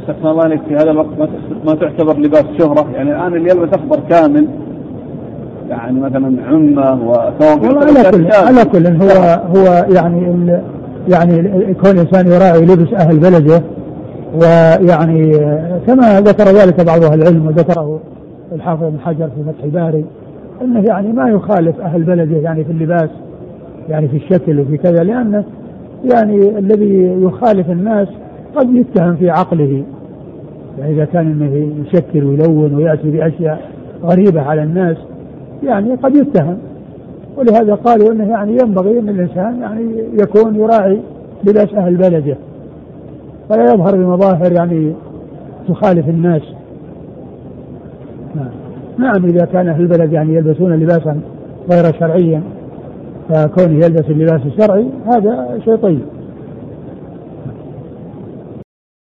استثنى الله عليك في هذا الوقت ما تعتبر لباس شهرة؟ يعني الآن اللي يلبس أخضر كامل يعني مثلا عمة وثوب. على كل هو يعني كون الإنسان يراعي لبس أهل بلده، ويعني كما ذكر ذلك بعض أهل العلم وذكره الحافظ ابن حجر في فتح الباري أنه يعني ما يخالف أهل بلده يعني في اللباس يعني في الشكل وفي كذا، لأنه يعني الذي يخالف الناس قد يتهم في عقله، يعني إذا كان إنه يشكل ويلون ويأتي بأشياء غريبة على الناس يعني قد يتهم. ولهذا قالوا إنه يعني ينبغي أن الإنسان يعني يكون يراعي لباس أهل بلده فلا يظهر بمظاهر يعني تخالف الناس. نعم إذا كان أهل البلد يعني يلبسون لباسا غير شرعيا فكونه يلبس اللباس الشرعي هذا شيء طيب.